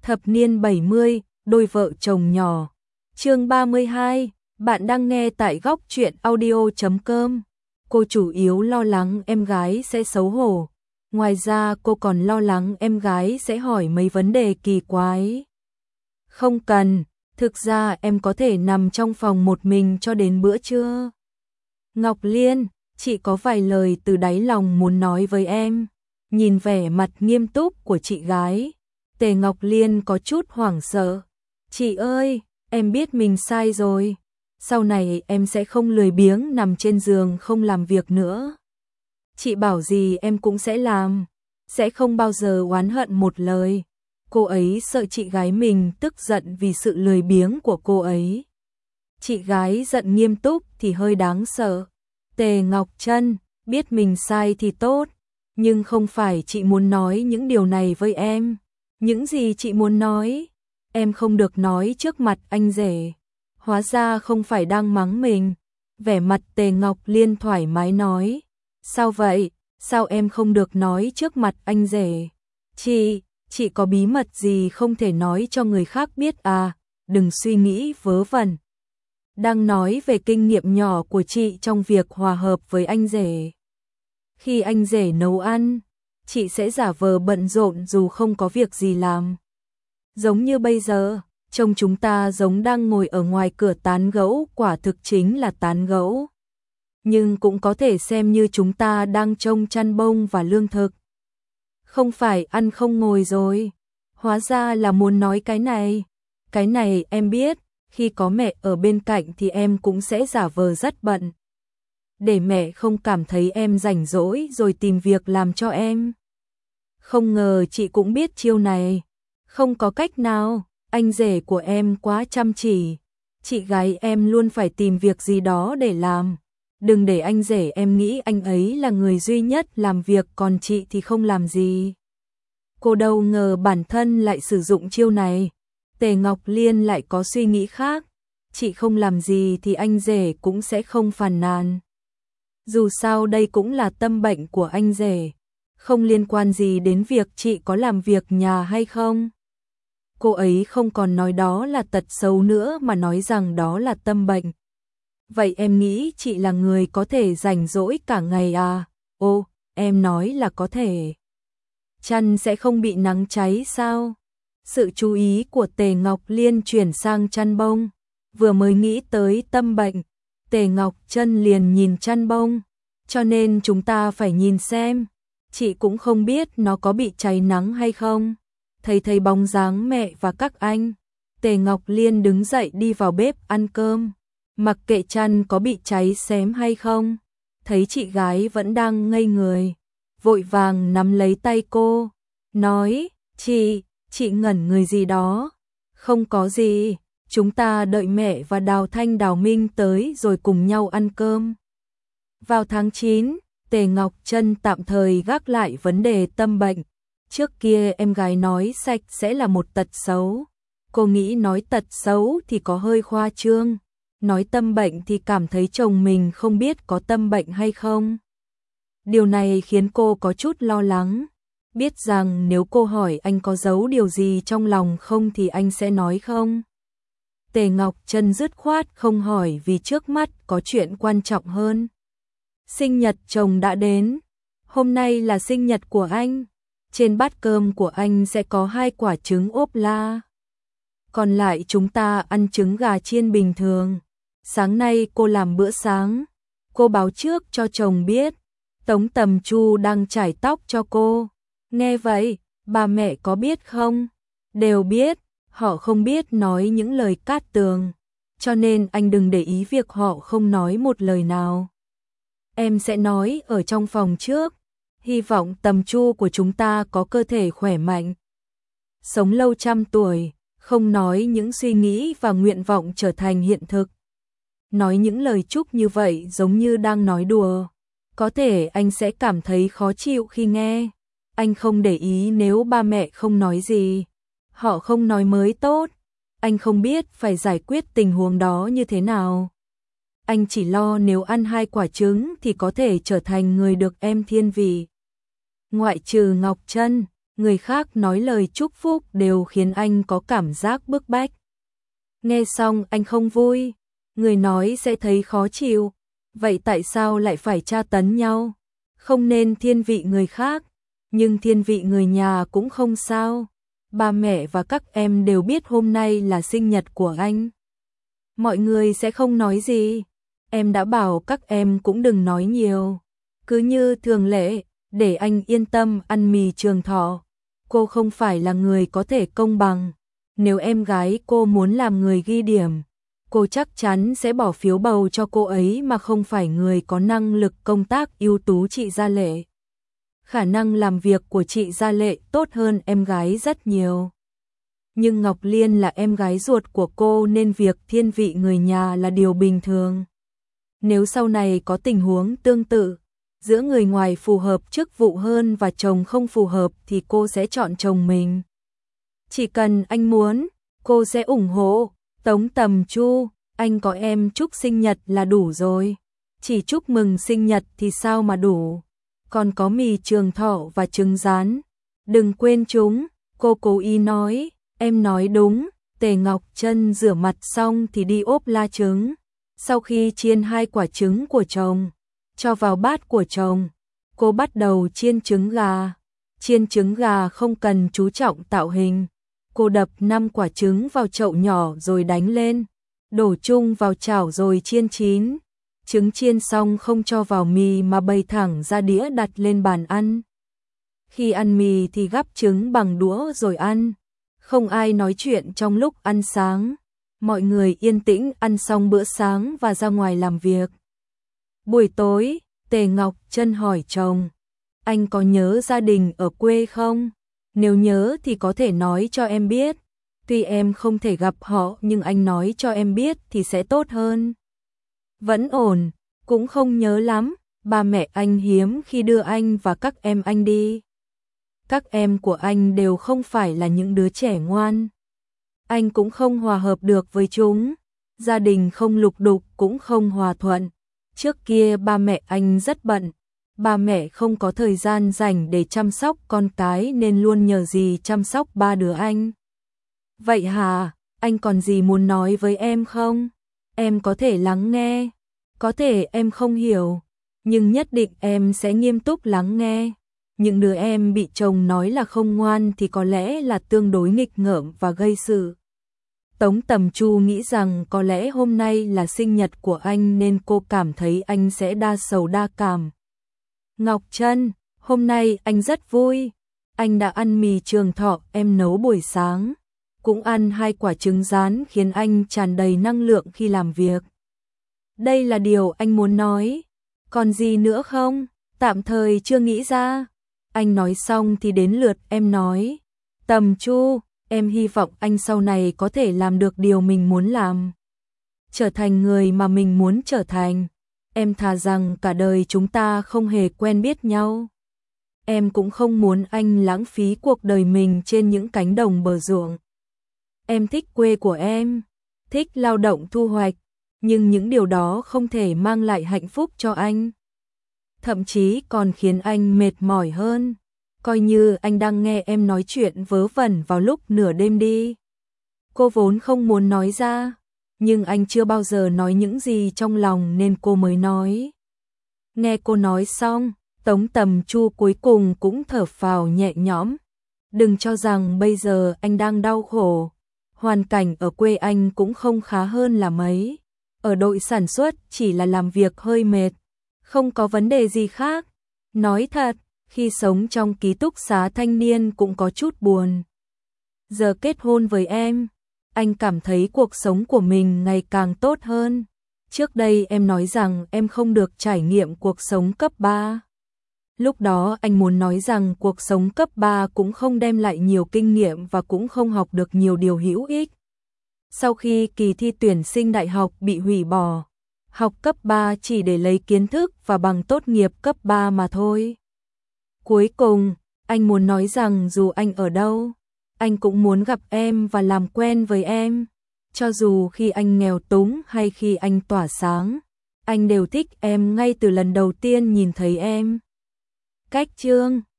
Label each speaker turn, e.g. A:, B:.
A: Thập niên 70, đôi vợ chồng nhỏ. Chương 32, bạn đang nghe tại góc truyện audio.com. Cô chủ yếu lo lắng em gái sẽ xấu hổ. Ngoài ra cô còn lo lắng em gái sẽ hỏi mấy vấn đề kỳ quái. Không cần, thực ra em có thể nằm trong phòng một mình cho đến bữa trưa. Ngọc Liên, chị có vài lời từ đáy lòng muốn nói với em. Nhìn vẻ mặt nghiêm túc của chị gái, Tề Ngọc Liên có chút hoảng sợ. Chị ơi, em biết mình sai rồi. Sau này em sẽ không lười biếng nằm trên giường không làm việc nữa. Chị bảo gì em cũng sẽ làm, sẽ không bao giờ oán hận một lời. Cô ấy sợ chị gái mình tức giận vì sự lười biếng của cô ấy. Chị gái giận nghiêm túc thì hơi đáng sợ. Tề Ngọc Trân, biết mình sai thì tốt, nhưng không phải chị muốn nói những điều này với em. Những gì chị muốn nói, em không được nói trước mặt anh rể. Hóa ra không phải đang mắng mình. Vẻ mặt Tề Ngọc Liên thoải mái nói. Sao vậy? Sao em không được nói trước mặt anh rể? Chị có bí mật gì không thể nói cho người khác biết à? Đừng suy nghĩ vớ vẩn. Đang nói về kinh nghiệm nhỏ của chị trong việc hòa hợp với anh rể. Khi anh rể nấu ăn, chị sẽ giả vờ bận rộn dù không có việc gì làm. Giống như bây giờ, trông chúng ta giống đang ngồi ở ngoài cửa tán gẫu, quả thực chính là tán gẫu. Nhưng cũng có thể xem như chúng ta đang trông chăn bông và lương thực. Không phải ăn không ngồi rồi, hóa ra là muốn nói cái này. Cái này em biết, khi có mẹ ở bên cạnh thì em cũng sẽ giả vờ rất bận. Để mẹ không cảm thấy em rảnh rỗi rồi tìm việc làm cho em. Không ngờ chị cũng biết chiêu này. Không có cách nào, anh rể của em quá chăm chỉ. Chị gái em luôn phải tìm việc gì đó để làm. Đừng để anh rể em nghĩ anh ấy là người duy nhất làm việc còn chị thì không làm gì. Cô đâu ngờ bản thân lại sử dụng chiêu này. Tề Ngọc Liên lại có suy nghĩ khác. Chị không làm gì thì anh rể cũng sẽ không phàn nàn. Dù sao đây cũng là tâm bệnh của anh rể, không liên quan gì đến việc chị có làm việc nhà hay không. Cô ấy không còn nói đó là tật xấu nữa mà nói rằng đó là tâm bệnh. Vậy em nghĩ chị là người có thể rảnh rỗi cả ngày à? Ô, em nói là có thể. Chăn sẽ không bị nắng cháy sao? Sự chú ý của Tề Ngọc Liên chuyển sang chăn bông. Vừa mới nghĩ tới tâm bệnh, Tề Ngọc Trân liền nhìn chăn bông. Cho nên chúng ta phải nhìn xem. Chị cũng không biết nó có bị cháy nắng hay không. Thấy bóng dáng mẹ và các anh, Tề Ngọc Liên đứng dậy đi vào bếp ăn cơm. Mặc kệ chăn có bị cháy xém hay không, thấy chị gái vẫn đang ngây người, vội vàng nắm lấy tay cô, nói, chị ngẩn người gì đó. Không có gì, chúng ta đợi mẹ và Đào Thanh Đào Minh tới rồi cùng nhau ăn cơm. Vào tháng 9, Tề Ngọc Trân tạm thời gác lại vấn đề tâm bệnh. Trước kia em gái nói sạch sẽ là một tật xấu. Cô nghĩ nói tật xấu thì có hơi khoa trương. Nói tâm bệnh thì cảm thấy chồng mình không biết có tâm bệnh hay không. Điều này khiến cô có chút lo lắng. Biết rằng nếu cô hỏi anh có giấu điều gì trong lòng không thì anh sẽ nói không. Tề Ngọc Trân dứt khoát không hỏi vì trước mắt có chuyện quan trọng hơn. Sinh nhật chồng đã đến. Hôm nay là sinh nhật của anh. Trên bát cơm của anh sẽ có 2 quả trứng ốp la. Còn lại chúng ta ăn trứng gà chiên bình thường. Sáng nay cô làm bữa sáng. Cô báo trước cho chồng biết. Tống Tầm Chu đang chải tóc cho cô. Nghe vậy, bà mẹ có biết không? Đều biết, họ không biết nói những lời cát tường. Cho nên anh đừng để ý việc họ không nói một lời nào. Em sẽ nói ở trong phòng trước. Hy vọng Tầm Chu của chúng ta có cơ thể khỏe mạnh, sống lâu trăm tuổi, không nói những suy nghĩ và nguyện vọng trở thành hiện thực. Nói những lời chúc như vậy giống như đang nói đùa. Có thể anh sẽ cảm thấy khó chịu khi nghe. Anh không để ý nếu ba mẹ không nói gì. Họ không nói mới tốt. Anh không biết phải giải quyết tình huống đó như thế nào. Anh chỉ lo nếu ăn 2 quả trứng thì có thể trở thành người được em thiên vị. Ngoại trừ Ngọc Trân, người khác nói lời chúc phúc đều khiến anh có cảm giác bức bách. Nghe xong anh không vui, người nói sẽ thấy khó chịu, vậy tại sao lại phải tra tấn nhau? Không nên thiên vị người khác, nhưng thiên vị người nhà cũng không sao. Ba mẹ và các em đều biết hôm nay là sinh nhật của anh. Mọi người sẽ không nói gì. Em đã bảo các em cũng đừng nói nhiều. Cứ như thường lệ, để anh yên tâm ăn mì trường thọ. Cô không phải là người có thể công bằng. Nếu em gái cô muốn làm người ghi điểm, cô chắc chắn sẽ bỏ phiếu bầu cho cô ấy mà không phải người có năng lực công tác ưu tú chị Gia Lệ. Khả năng làm việc của chị Gia Lệ tốt hơn em gái rất nhiều. Nhưng Ngọc Liên là em gái ruột của cô nên việc thiên vị người nhà là điều bình thường. Nếu sau này có tình huống tương tự, giữa người ngoài phù hợp chức vụ hơn và chồng không phù hợp thì cô sẽ chọn chồng mình. Chỉ cần anh muốn, cô sẽ ủng hộ. Tống Tầm Chu, anh có em chúc sinh nhật là đủ rồi. Chỉ chúc mừng sinh nhật thì sao mà đủ. Còn có mì trường thọ và trứng rán. Đừng quên chúng, cô cố ý nói. Em nói đúng. Tề Ngọc Trân rửa mặt xong thì đi ốp la trứng. Sau khi chiên 2 quả trứng của chồng, cho vào bát của chồng, cô bắt đầu chiên trứng gà. Chiên trứng gà không cần chú trọng tạo hình. Cô đập 5 quả trứng vào chậu nhỏ rồi đánh lên, đổ chung vào chảo rồi chiên chín. Trứng chiên xong không cho vào mì mà bày thẳng ra đĩa đặt lên bàn ăn. Khi ăn mì thì gắp trứng bằng đũa rồi ăn. Không ai nói chuyện trong lúc ăn sáng. Mọi người yên tĩnh ăn xong bữa sáng và ra ngoài làm việc. Buổi tối, Tề Ngọc Trân hỏi chồng, anh có nhớ gia đình ở quê không? Nếu nhớ thì có thể nói cho em biết. Tuy em không thể gặp họ nhưng anh nói cho em biết thì sẽ tốt hơn. Vẫn ổn, cũng không nhớ lắm. Ba mẹ anh hiếm khi đưa anh và các em anh đi. Các em của anh đều không phải là những đứa trẻ ngoan. Anh cũng không hòa hợp được với chúng. Gia đình không lục đục cũng không hòa thuận. Trước kia ba mẹ anh rất bận. Ba mẹ không có thời gian dành để chăm sóc con cái nên luôn nhờ dì chăm sóc 3 đứa anh. Vậy hả, anh còn gì muốn nói với em không? Em có thể lắng nghe. Có thể em không hiểu, nhưng nhất định em sẽ nghiêm túc lắng nghe. Những đứa em bị chồng nói là không ngoan thì có lẽ là tương đối nghịch ngợm và gây sự. Tống Tầm Chu nghĩ rằng có lẽ hôm nay là sinh nhật của anh nên cô cảm thấy anh sẽ đa sầu đa cảm. Ngọc Trân, hôm nay anh rất vui. Anh đã ăn mì trường thọ em nấu buổi sáng. Cũng ăn 2 quả trứng rán khiến anh tràn đầy năng lượng khi làm việc. Đây là điều anh muốn nói. Còn gì nữa không? Tạm thời chưa nghĩ ra. Anh nói xong thì đến lượt em nói. Tầm Chu, em hy vọng anh sau này có thể làm được điều mình muốn làm. Trở thành người mà mình muốn trở thành. Em thà rằng cả đời chúng ta không hề quen biết nhau. Em cũng không muốn anh lãng phí cuộc đời mình trên những cánh đồng bờ ruộng. Em thích quê của em, thích lao động thu hoạch, nhưng những điều đó không thể mang lại hạnh phúc cho anh. Thậm chí còn khiến anh mệt mỏi hơn. Coi như anh đang nghe em nói chuyện vớ vẩn vào lúc nửa đêm đi. Cô vốn không muốn nói ra, nhưng anh chưa bao giờ nói những gì trong lòng nên cô mới nói. Nghe cô nói xong, Tống Tầm Chu cuối cùng cũng thở phào nhẹ nhõm. Đừng cho rằng bây giờ anh đang đau khổ. Hoàn cảnh ở quê anh cũng không khá hơn là mấy. Ở đội sản xuất chỉ là làm việc hơi mệt, không có vấn đề gì khác. Nói thật, khi sống trong ký túc xá thanh niên cũng có chút buồn. Giờ kết hôn với em, anh cảm thấy cuộc sống của mình ngày càng tốt hơn. Trước đây em nói rằng em không được trải nghiệm cuộc sống cấp 3. Lúc đó anh muốn nói rằng cuộc sống cấp 3 cũng không đem lại nhiều kinh nghiệm và cũng không học được nhiều điều hữu ích. Sau khi kỳ thi tuyển sinh đại học bị hủy bỏ, học cấp 3 chỉ để lấy kiến thức và bằng tốt nghiệp cấp 3 mà thôi. Cuối cùng, anh muốn nói rằng dù anh ở đâu, anh cũng muốn gặp em và làm quen với em. Cho dù khi anh nghèo túng hay khi anh tỏa sáng, anh đều thích em ngay từ lần đầu tiên nhìn thấy em. Cách chương